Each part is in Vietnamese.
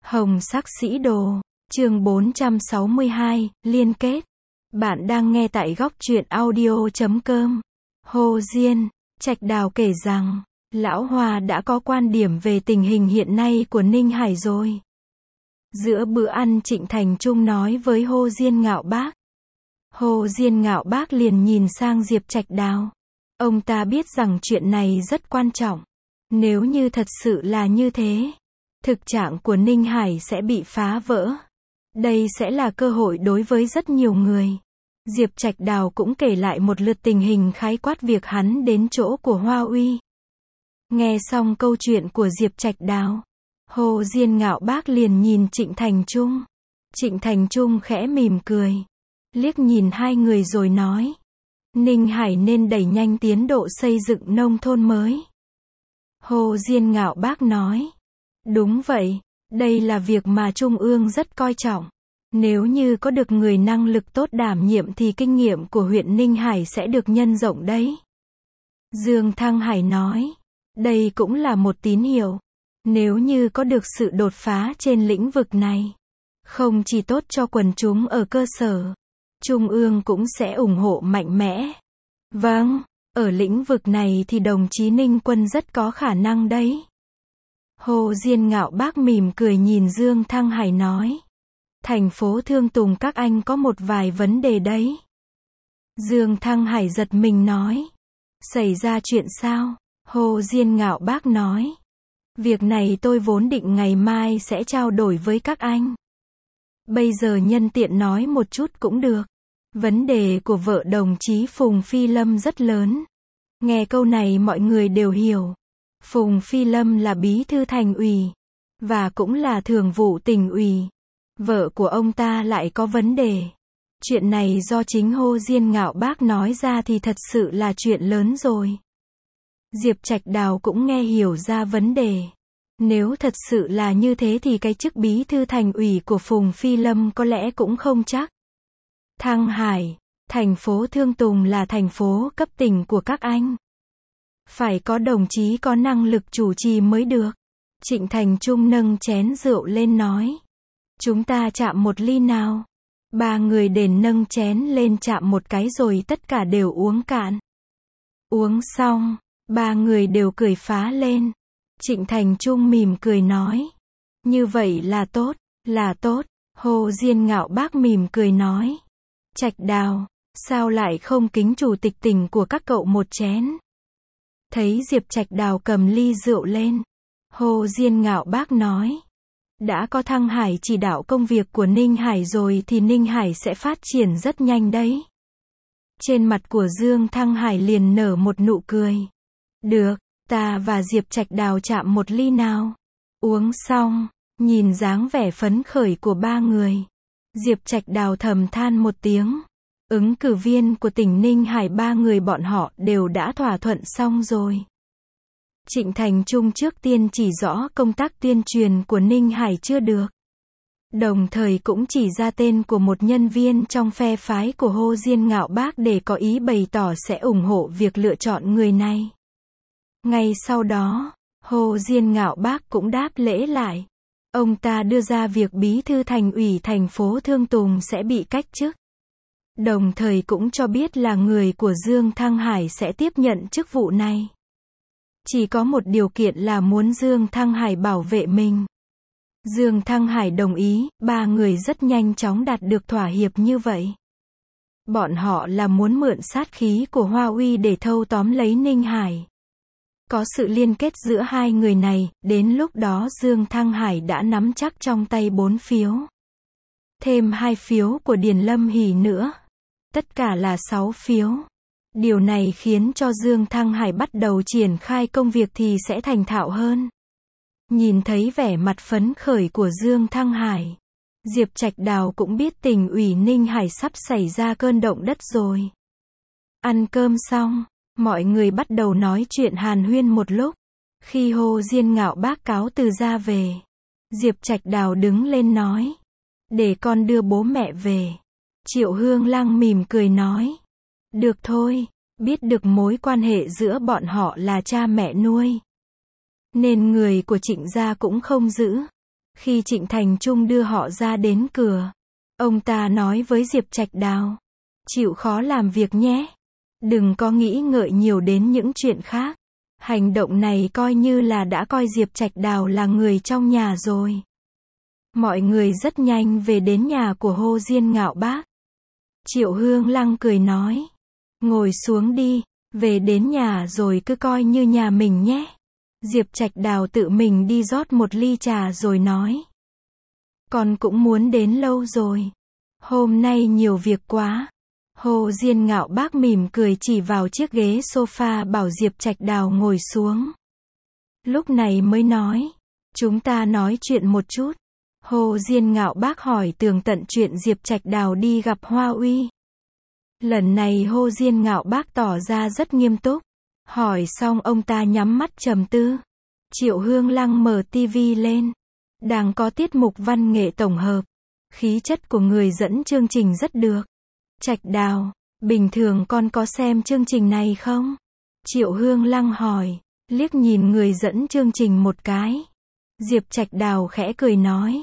Hồng sắc sĩ đồ, chương 462, liên kết. Bạn đang nghe tại góc truyện audio.com. Hồ Diên, Trạch Đào kể rằng, Lão Hoa đã có quan điểm về tình hình hiện nay của Ninh Hải rồi. Giữa bữa ăn Trịnh Thành Trung nói với Hồ Diên Ngạo Bác. Hồ Diên Ngạo Bác liền nhìn sang Diệp Trạch Đào. Ông ta biết rằng chuyện này rất quan trọng. Nếu như thật sự là như thế, thực trạng của Ninh Hải sẽ bị phá vỡ. Đây sẽ là cơ hội đối với rất nhiều người. Diệp Trạch Đào cũng kể lại một lượt tình hình khái quát việc hắn đến chỗ của Hoa Uy. Nghe xong câu chuyện của Diệp Trạch Đào, Hồ Diên Ngạo Bác liền nhìn Trịnh Thành Trung. Trịnh Thành Trung khẽ mỉm cười, liếc nhìn hai người rồi nói, Ninh Hải nên đẩy nhanh tiến độ xây dựng nông thôn mới. Hồ Diên Ngạo Bác nói, đúng vậy, đây là việc mà Trung ương rất coi trọng. Nếu như có được người năng lực tốt đảm nhiệm thì kinh nghiệm của huyện Ninh Hải sẽ được nhân rộng đấy. Dương Thăng Hải nói, đây cũng là một tín hiệu. Nếu như có được sự đột phá trên lĩnh vực này, không chỉ tốt cho quần chúng ở cơ sở, Trung ương cũng sẽ ủng hộ mạnh mẽ. Vâng, ở lĩnh vực này thì đồng chí Ninh Quân rất có khả năng đấy. Hồ Diên Ngạo Bác mỉm cười nhìn Dương Thăng Hải nói, thành phố Thương Tùng các anh có một vài vấn đề đấy. Dương Thăng Hải giật mình nói, xảy ra chuyện sao? Hồ Diên Ngạo Bác nói, việc này tôi vốn định ngày mai sẽ trao đổi với các anh. Bây giờ nhân tiện nói một chút cũng được. Vấn đề của vợ đồng chí Phùng Phi Lâm rất lớn. Nghe câu này mọi người đều hiểu. Phùng Phi Lâm là bí thư thành ủy, và cũng là thường vụ tỉnh ủy. Vợ của ông ta lại có vấn đề. Chuyện này do chính Hồ Diên Ngạo Bác nói ra thì thật sự là chuyện lớn rồi. Diệp Trạch Đào cũng nghe hiểu ra vấn đề. Nếu thật sự là như thế thì cái chức bí thư thành ủy của Phùng Phi Lâm có lẽ cũng không chắc. Thăng Hải, thành phố Thương Tùng là thành phố cấp tỉnh của các anh. Phải có đồng chí có năng lực chủ trì mới được. Trịnh Thành Trung nâng chén rượu lên nói, chúng ta chạm một ly nào. Ba người đền nâng chén lên chạm một cái rồi tất cả đều uống cạn. Uống xong, ba người đều cười phá lên. Trịnh Thành Trung mỉm cười nói, như vậy là tốt, là tốt. Hồ Diên Ngạo Bác mỉm cười nói, Trạch Đào, sao lại không kính chủ tịch tỉnh của các cậu một chén? Thấy Diệp Trạch Đào cầm ly rượu lên, Hồ Diên Ngạo Bác nói, đã có Thăng Hải chỉ đạo công việc của Ninh Hải rồi thì Ninh Hải sẽ phát triển rất nhanh đấy. Trên mặt của Dương Thăng Hải liền nở một nụ cười. Được, ta và Diệp Trạch Đào chạm một ly nào. Uống xong, nhìn dáng vẻ phấn khởi của ba người, Diệp Trạch Đào thầm than một tiếng. Ứng cử viên của tỉnh Ninh Hải ba người bọn họ đều đã thỏa thuận xong rồi. Trịnh Thành Trung trước tiên chỉ rõ công tác tuyên truyền của Ninh Hải chưa được. Đồng thời cũng chỉ ra tên của một nhân viên trong phe phái của Hồ Diên Ngạo Bác để có ý bày tỏ sẽ ủng hộ việc lựa chọn người này. Ngay sau đó, Hồ Diên Ngạo Bác cũng đáp lễ lại. Ông ta đưa ra việc bí thư thành ủy thành phố Thương Tùng sẽ bị cách chức. Đồng thời cũng cho biết là người của Dương Thăng Hải sẽ tiếp nhận chức vụ này. Chỉ có một điều kiện là muốn Dương Thăng Hải bảo vệ mình. Dương Thăng Hải đồng ý, ba người rất nhanh chóng đạt được thỏa hiệp như vậy. Bọn họ là muốn mượn sát khí của Hoa Uy để thâu tóm lấy Ninh Hải. Có sự liên kết giữa hai người này, đến lúc đó Dương Thăng Hải đã nắm chắc trong tay 4 phiếu. Thêm 2 phiếu của Điền Lâm Hỷ nữa. Tất cả là 6 phiếu. Điều này khiến cho Dương Thăng Hải bắt đầu triển khai công việc thì sẽ thành thạo hơn. Nhìn thấy vẻ mặt phấn khởi của Dương Thăng Hải, Diệp Trạch Đào cũng biết tỉnh ủy Ninh Hải sắp xảy ra cơn động đất rồi. Ăn cơm xong, mọi người bắt đầu nói chuyện hàn huyên một lúc. Khi Hồ Diên Ngạo Bác cáo từ ra về, Diệp Trạch Đào đứng lên nói, để con đưa bố mẹ về. Triệu Hương Lang mỉm cười nói, được thôi, biết được mối quan hệ giữa bọn họ là cha mẹ nuôi, nên người của Trịnh gia cũng không giữ. Khi Trịnh Thành Trung đưa họ ra đến cửa, ông ta nói với Diệp Trạch Đào, chịu khó làm việc nhé. Đừng có nghĩ ngợi nhiều đến những chuyện khác. Hành động này coi như là đã coi Diệp Trạch Đào là người trong nhà rồi. Mọi người rất nhanh về đến nhà của Hồ Diên Ngạo Bác. Triệu Hương Lăng cười nói, ngồi xuống đi, về đến nhà rồi cứ coi như nhà mình nhé. Diệp Trạch Đào tự mình đi rót một ly trà rồi nói, con cũng muốn đến lâu rồi. Hôm nay nhiều việc quá. Hồ Diên Ngạo Bác mỉm cười chỉ vào chiếc ghế sofa bảo Diệp Trạch Đào ngồi xuống. Lúc này mới nói, chúng ta nói chuyện một chút. Hồ Diên Ngạo Bác hỏi tường tận chuyện Diệp Trạch Đào đi gặp Hoa Uy. Lần này Hồ Diên Ngạo Bác tỏ ra rất nghiêm túc. Hỏi xong ông ta nhắm mắt trầm tư. Triệu Hương Lăng mở tivi lên. Đang có tiết mục văn nghệ tổng hợp. Khí chất của người dẫn chương trình rất được. Trạch Đào, bình thường con có xem chương trình này không? Triệu Hương Lăng hỏi, liếc nhìn người dẫn chương trình một cái. Diệp Trạch Đào khẽ cười nói,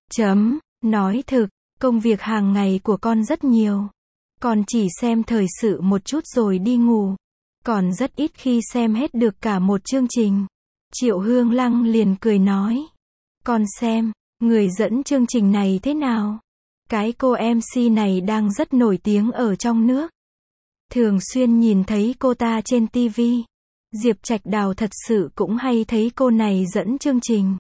nói thực, công việc hàng ngày của con rất nhiều. Con chỉ xem thời sự một chút rồi đi ngủ. Còn rất ít khi xem hết được cả một chương trình. Triệu Hương Lăng liền cười nói, con xem, người dẫn chương trình này thế nào? Cái cô MC này đang rất nổi tiếng ở trong nước. Thường xuyên nhìn thấy cô ta trên TV. Diệp Trạch Đào thật sự cũng hay thấy cô này dẫn chương trình.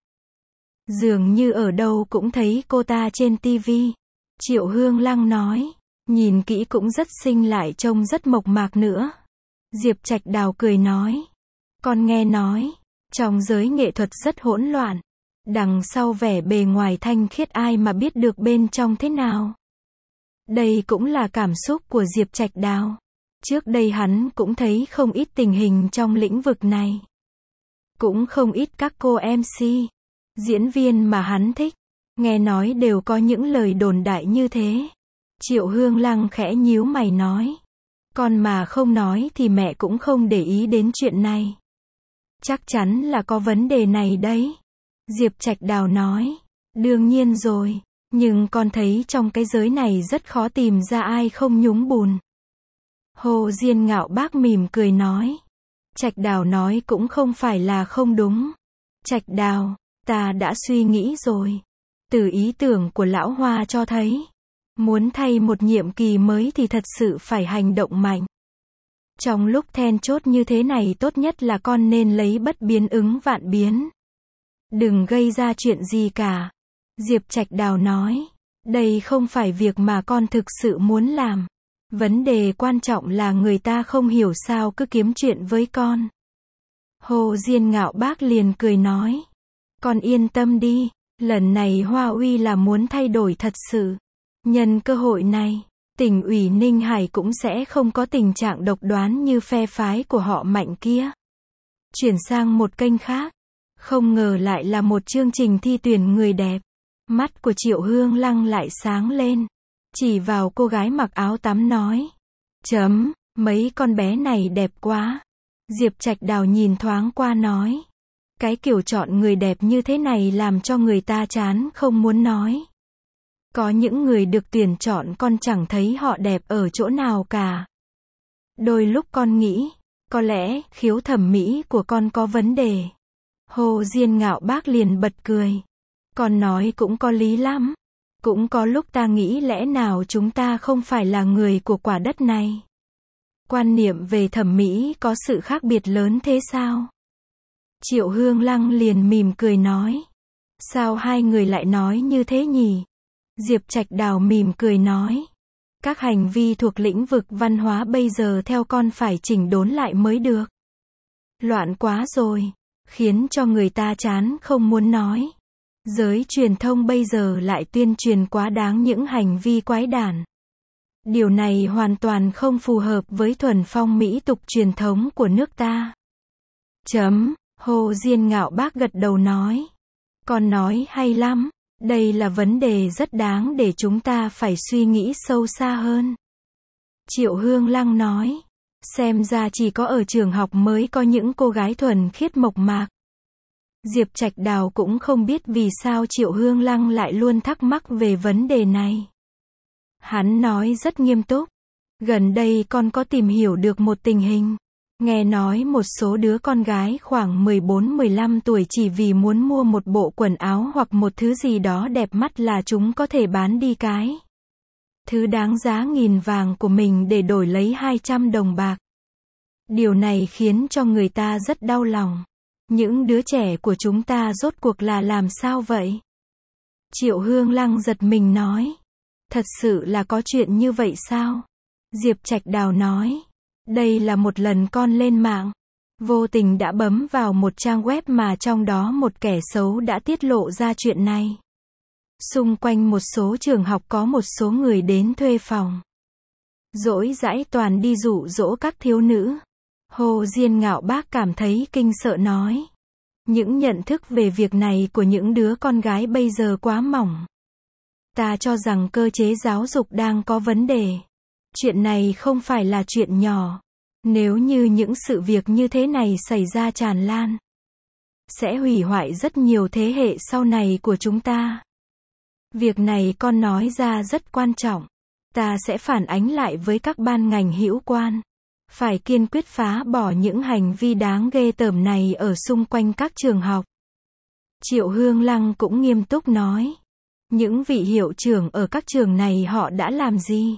Dường như ở đâu cũng thấy cô ta trên TV. Triệu Hương Lăng nói, nhìn kỹ cũng rất xinh lại trông rất mộc mạc nữa. Diệp Trạch Đào cười nói, con nghe nói, trong giới nghệ thuật rất hỗn loạn. Đằng sau vẻ bề ngoài thanh khiết ai mà biết được bên trong thế nào. Đây cũng là cảm xúc của Diệp Trạch Đào. Trước đây hắn cũng thấy không ít tình hình trong lĩnh vực này. Cũng không ít các cô MC, diễn viên mà hắn thích. Nghe nói đều có những lời đồn đại như thế. Triệu Hương Lăng khẽ nhíu mày nói, con mà không nói thì mẹ cũng không để ý đến chuyện này. Chắc chắn là có vấn đề này đấy. Diệp Trạch Đào nói, đương nhiên rồi, nhưng con thấy trong cái giới này rất khó tìm ra ai không nhúng bùn. Hồ Diên Ngạo Bác mỉm cười nói, Trạch Đào nói cũng không phải là không đúng. Trạch Đào, ta đã suy nghĩ rồi. Từ ý tưởng của Lão Hoa cho thấy, muốn thay một nhiệm kỳ mới thì thật sự phải hành động mạnh. Trong lúc then chốt như thế này tốt nhất là con nên lấy bất biến ứng vạn biến. Đừng gây ra chuyện gì cả. Diệp Trạch Đào nói, đây không phải việc mà con thực sự muốn làm. Vấn đề quan trọng là người ta không hiểu sao cứ kiếm chuyện với con. Hồ Diên Ngạo Bác liền cười nói, con yên tâm đi, lần này Hoa Uy là muốn thay đổi thật sự. Nhân cơ hội này, tỉnh ủy Ninh Hải cũng sẽ không có tình trạng độc đoán như phe phái của họ Mạnh kia. Chuyển sang một kênh khác. Không ngờ lại là một chương trình thi tuyển người đẹp. Mắt của Triệu Hương Lăng lại sáng lên. Chỉ vào cô gái mặc áo tắm nói, mấy con bé này đẹp quá. Diệp Trạch Đào nhìn thoáng qua nói, cái kiểu chọn người đẹp như thế này làm cho người ta chán không muốn nói. Có những người được tuyển chọn con chẳng thấy họ đẹp ở chỗ nào cả. Đôi lúc con nghĩ, có lẽ khiếu thẩm mỹ của con có vấn đề. Hồ Diên Ngạo Bác liền bật cười. Con nói cũng có lý lắm. Cũng có lúc ta nghĩ lẽ nào chúng ta không phải là người của quả đất này. Quan niệm về thẩm mỹ có sự khác biệt lớn thế sao? Triệu Hương Lăng liền mỉm cười nói. Sao hai người lại nói như thế nhỉ? Diệp Trạch Đào mỉm cười nói. Các hành vi thuộc lĩnh vực văn hóa bây giờ theo con phải chỉnh đốn lại mới được. Loạn quá rồi. Khiến cho người ta chán không muốn nói. Giới truyền thông bây giờ lại tuyên truyền quá đáng những hành vi quái đản. Điều này hoàn toàn không phù hợp với thuần phong mỹ tục truyền thống của nước ta. Hồ Diên Ngạo Bác gật đầu nói. Con nói hay lắm. Đây là vấn đề rất đáng để chúng ta phải suy nghĩ sâu xa hơn. Triệu Hương Lăng nói. Xem ra chỉ có ở trường học mới có những cô gái thuần khiết mộc mạc. Diệp Trạch Đào cũng không biết vì sao Triệu Hương Lăng lại luôn thắc mắc về vấn đề này. Hắn nói rất nghiêm túc. Gần đây con có tìm hiểu được một tình hình. Nghe nói một số đứa con gái khoảng 14-15 tuổi chỉ vì muốn mua một bộ quần áo hoặc một thứ gì đó đẹp mắt là chúng có thể bán đi cái thứ đáng giá nghìn vàng của mình để đổi lấy 200 đồng bạc. Điều này khiến cho người ta rất đau lòng. Những đứa trẻ của chúng ta rốt cuộc là làm sao vậy? Triệu Hương Lăng giật mình nói. Thật sự là có chuyện như vậy sao? Diệp Trạch Đào nói. Đây là một lần con lên mạng, vô tình đã bấm vào một trang web mà trong đó một kẻ xấu đã tiết lộ ra chuyện này. Xung quanh một số trường học có một số người đến thuê phòng, dỗi dãi toàn đi dụ dỗ các thiếu nữ. Hồ Diên Ngạo Bác cảm thấy kinh sợ nói. Những nhận thức về việc này của những đứa con gái bây giờ quá mỏng. Ta cho rằng cơ chế giáo dục đang có vấn đề. Chuyện này không phải là chuyện nhỏ. Nếu như những sự việc như thế này xảy ra tràn lan, sẽ hủy hoại rất nhiều thế hệ sau này của chúng ta. Việc này con nói ra rất quan trọng. Ta sẽ phản ánh lại với các ban ngành hữu quan. Phải kiên quyết phá bỏ những hành vi đáng ghê tởm này ở xung quanh các trường học. Triệu Hương Lăng cũng nghiêm túc nói. Những vị hiệu trưởng ở các trường này họ đã làm gì?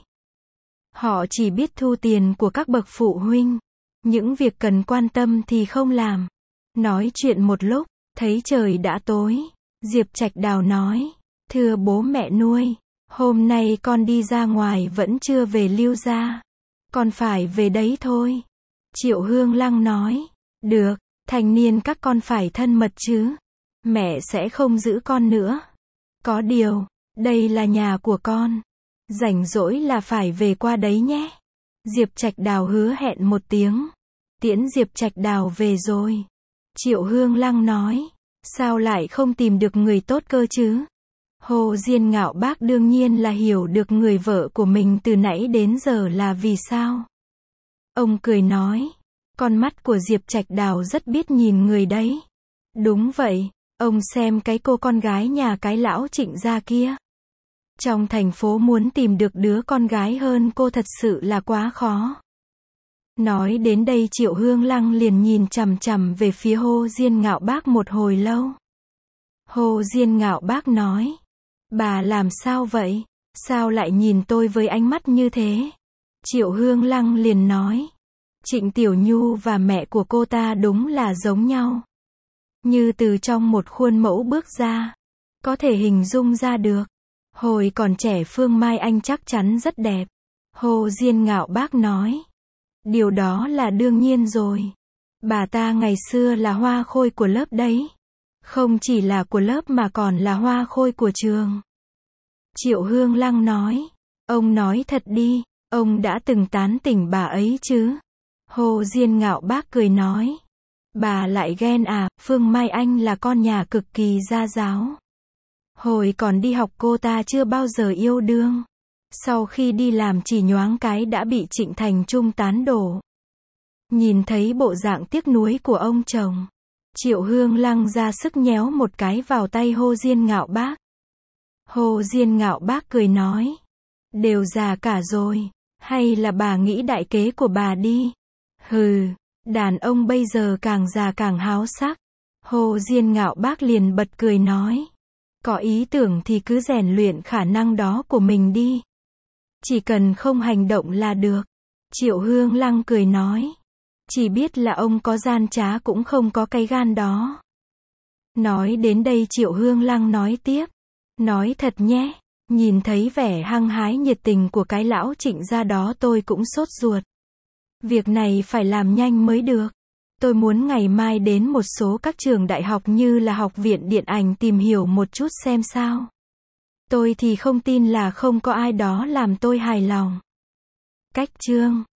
Họ chỉ biết thu tiền của các bậc phụ huynh. Những việc cần quan tâm thì không làm. Nói chuyện một lúc, thấy trời đã tối. Diệp Trạch Đào nói. Thưa bố mẹ nuôi, hôm nay con đi ra ngoài vẫn chưa về Lưu gia. Con phải về đấy thôi. Triệu Hương Lăng nói. Được, thành niên các con phải thân mật chứ. Mẹ sẽ không giữ con nữa. Có điều, đây là nhà của con. Rảnh rỗi là phải về qua đấy nhé. Diệp Trạch Đào hứa hẹn một tiếng. Tiễn Diệp Trạch Đào về rồi. Triệu Hương Lăng nói. Sao lại không tìm được người tốt cơ chứ? Hồ Diên Ngạo Bác đương nhiên là hiểu được người vợ của mình từ nãy đến giờ là vì sao. Ông cười nói. Con mắt của Diệp Trạch Đào rất biết nhìn người đấy. Đúng vậy, ông xem cái cô con gái nhà cái lão Trịnh gia kia. Trong thành phố muốn tìm được đứa con gái hơn cô thật sự là quá khó. Nói đến đây Triệu Hương Lăng liền nhìn chằm chằm về phía Hồ Diên Ngạo Bác một hồi lâu. Hồ Diên Ngạo Bác nói. Bà làm sao vậy? Sao lại nhìn tôi với ánh mắt như thế? Triệu Hương Lăng liền nói. Trịnh Tiểu Nhu và mẹ của cô ta đúng là giống nhau. Như từ trong một khuôn mẫu bước ra. Có thể hình dung ra được. Hồi còn trẻ Phương Mai Anh chắc chắn rất đẹp. Hồ Diên Ngạo Bác nói. Điều đó là đương nhiên rồi. Bà ta ngày xưa là hoa khôi của lớp đấy. Không chỉ là của lớp mà còn là hoa khôi của trường. Triệu Hương Lăng nói. Ông nói thật đi, ông đã từng tán tỉnh bà ấy chứ? Hồ Diên Ngạo Bác cười nói. Bà lại ghen à, Phương Mai Anh là con nhà cực kỳ gia giáo. Hồi còn đi học cô ta chưa bao giờ yêu đương. Sau khi đi làm chỉ nhoáng cái đã bị Trịnh Thành Trung tán đổ. Nhìn thấy bộ dạng tiếc nuối của ông chồng. Triệu Hương Lăng ra sức nhéo một cái vào tay Hồ Diên Ngạo Bác. Hồ Diên Ngạo Bác cười nói. Đều già cả rồi. Hay là bà nghĩ đại kế của bà đi. Hừ, đàn ông bây giờ càng già càng háo sắc. Hồ Diên Ngạo Bác liền bật cười nói. Có ý tưởng thì cứ rèn luyện khả năng đó của mình đi. Chỉ cần không hành động là được. Triệu Hương Lăng cười nói. Chỉ biết là ông có gian trá cũng không có cái gan đó. Nói đến đây Triệu Hương Lăng nói tiếp. Nói thật nhé, nhìn thấy vẻ hăng hái nhiệt tình của cái lão Trịnh gia đó tôi cũng sốt ruột. Việc này phải làm nhanh mới được. Tôi muốn ngày mai đến một số các trường đại học như là Học viện Điện ảnh tìm hiểu một chút xem sao. Tôi thì không tin là không có ai đó làm tôi hài lòng. Cách chương